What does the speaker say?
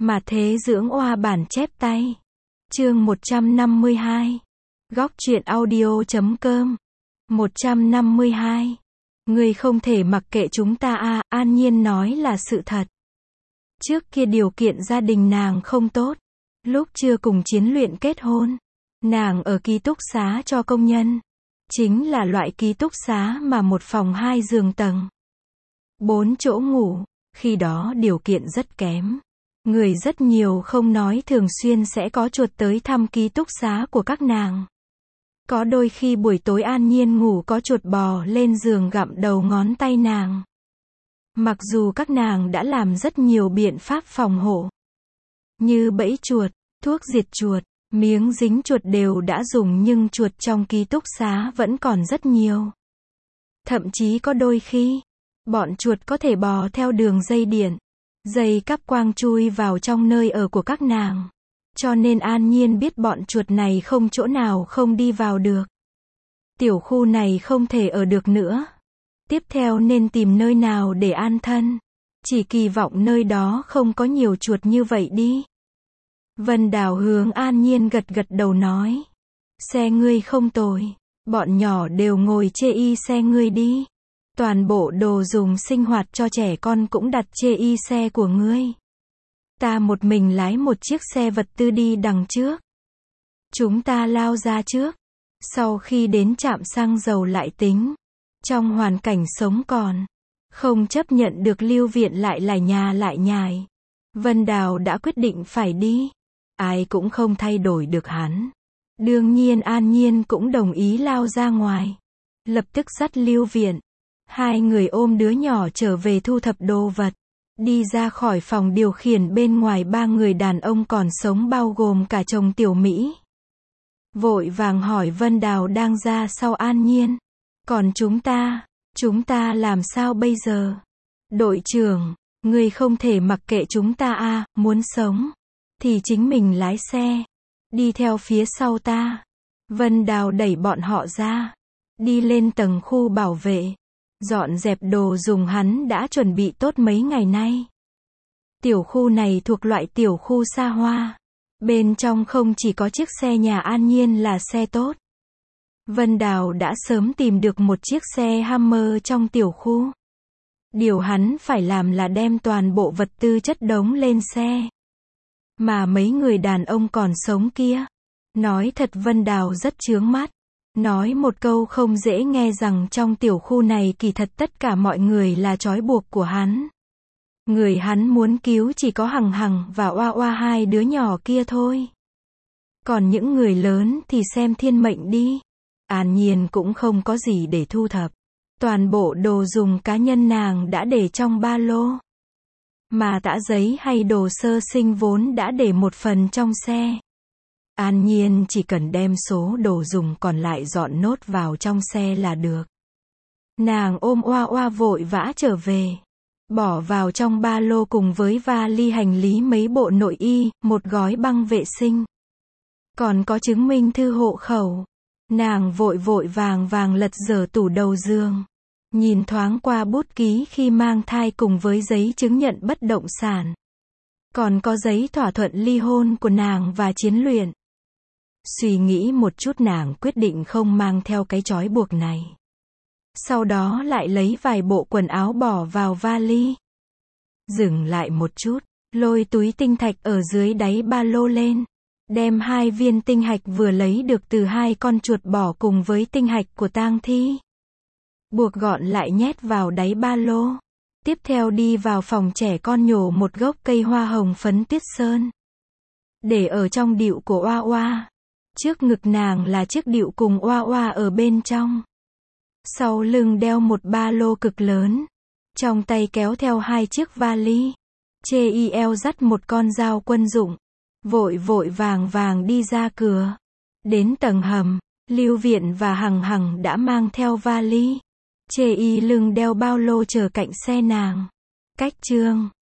Mà thế dưỡng oa bản chép tay. Chương 152. Góc truyện audio.com. 152. Người không thể mặc kệ chúng ta à, An Nhiên nói là sự thật. Trước kia điều kiện gia đình nàng không tốt. Lúc chưa cùng Chiến Luyện kết hôn, nàng ở ký túc xá cho công nhân. Chính là loại ký túc xá mà một phòng 2 giường tầng, 4 chỗ ngủ, khi đó điều kiện rất kém. Người rất nhiều không nói, thường xuyên sẽ có chuột tới thăm ký túc xá của các nàng. Có đôi khi buổi tối An Nhiên ngủ có chuột bò lên giường gặm đầu ngón tay nàng. Mặc dù các nàng đã làm rất nhiều biện pháp phòng hộ, như bẫy chuột, thuốc diệt chuột, miếng dính chuột đều đã dùng, nhưng chuột trong ký túc xá vẫn còn rất nhiều. Thậm chí có đôi khi, bọn chuột có thể bò theo đường dây điện, dây cáp quang chui vào trong nơi ở của các nàng. Cho nên An Nhiên biết bọn chuột này không chỗ nào không đi vào được. Tiểu khu này không thể ở được nữa. Tiếp theo nên tìm nơi nào để an thân. Chỉ kỳ vọng nơi đó không có nhiều chuột như vậy đi. Vân Đào hướng An Nhiên gật gật đầu nói. Xe ngươi không tồi. Bọn nhỏ đều ngồi chê y xe ngươi đi. Toàn bộ đồ dùng sinh hoạt cho trẻ con cũng đặt chê y xe của ngươi. Ta một mình lái một chiếc xe vật tư đi đằng trước. Chúng ta lao ra trước. Sau khi đến trạm xăng dầu lại tính. Trong hoàn cảnh sống còn, không chấp nhận được Lưu Viện lại lải nhà lại nhải. Vân Đào đã quyết định phải đi. Ai cũng không thay đổi được hắn. Đương nhiên An Nhiên cũng đồng ý lao ra ngoài. Lập tức dắt Lưu Viện. 2 người ôm đứa nhỏ trở về thu thập đồ vật. Đi ra khỏi phòng điều khiển, bên ngoài 3 người đàn ông còn sống bao gồm cả chồng Tiểu Mỹ. Vội vàng hỏi Vân Đào đang ra sau An Nhiên. Còn chúng ta làm sao bây giờ? Đội trưởng, người không thể mặc kệ chúng ta à, muốn sống thì chính mình lái xe. Đi theo phía sau ta. Vân Đào đẩy bọn họ ra. Đi lên tầng khu bảo vệ. Dọn dẹp đồ dùng hắn đã chuẩn bị tốt mấy ngày nay. Tiểu khu này thuộc loại tiểu khu xa hoa. Bên trong không chỉ có chiếc xe nhà An Nhiên là xe tốt. Vân Đào đã sớm tìm được một chiếc xe Hummer trong tiểu khu. Điều hắn phải làm là đem toàn bộ vật tư chất đống lên xe. Mà mấy người đàn ông còn sống kia, nói thật Vân Đào rất chướng mắt. Nói một câu không dễ nghe rằng trong tiểu khu này kỳ thật tất cả mọi người là trói buộc của hắn. Người hắn muốn cứu chỉ có Hằng Hằng và Oa Oa, 2 đứa nhỏ kia thôi. Còn những người lớn thì xem thiên mệnh đi. An Nhiên cũng không có gì để thu thập. Toàn bộ đồ dùng cá nhân nàng đã để trong ba lô. Mà tã giấy hay đồ sơ sinh vốn đã để một phần trong xe. An Nhiên chỉ cần đem số đồ dùng còn lại dọn nốt vào trong xe là được. Nàng ôm Oa Oa vội vã trở về. Bỏ vào trong ba lô cùng với vali hành lý mấy bộ nội y, một gói băng vệ sinh. Còn có chứng minh thư hộ khẩu. Nàng vội vàng lật dở tủ đầu giường. Nhìn thoáng qua bút ký khi mang thai cùng với giấy chứng nhận bất động sản. Còn có giấy thỏa thuận ly hôn của nàng và Chiến Luyện. Suy nghĩ một chút nàng quyết định không mang theo cái trói buộc này. Sau đó lại lấy vài bộ quần áo bỏ vào vali. Dừng lại một chút, lôi túi tinh thạch ở dưới đáy ba lô lên. Đem 2 viên tinh hạch vừa lấy được từ 2 con chuột bỏ cùng với tinh hạch của tang thi. Buộc gọn lại nhét vào đáy ba lô. Tiếp theo đi vào phòng trẻ con nhổ một gốc cây hoa hồng phấn tuyết sơn. Để ở trong địu của Oa Oa. Trước ngực nàng là chiếc địu cùng Oa Oa ở bên trong. Sau lưng đeo một ba lô cực lớn. Trong tay kéo theo 2 chiếc vali. Chê y eo dắt một con dao quân dụng. Vội vàng đi ra cửa. Đến tầng hầm, Lưu Viện và Hằng Hằng đã mang theo vali. Chê y lưng đeo bao lô chờ cạnh xe nàng. Cách chương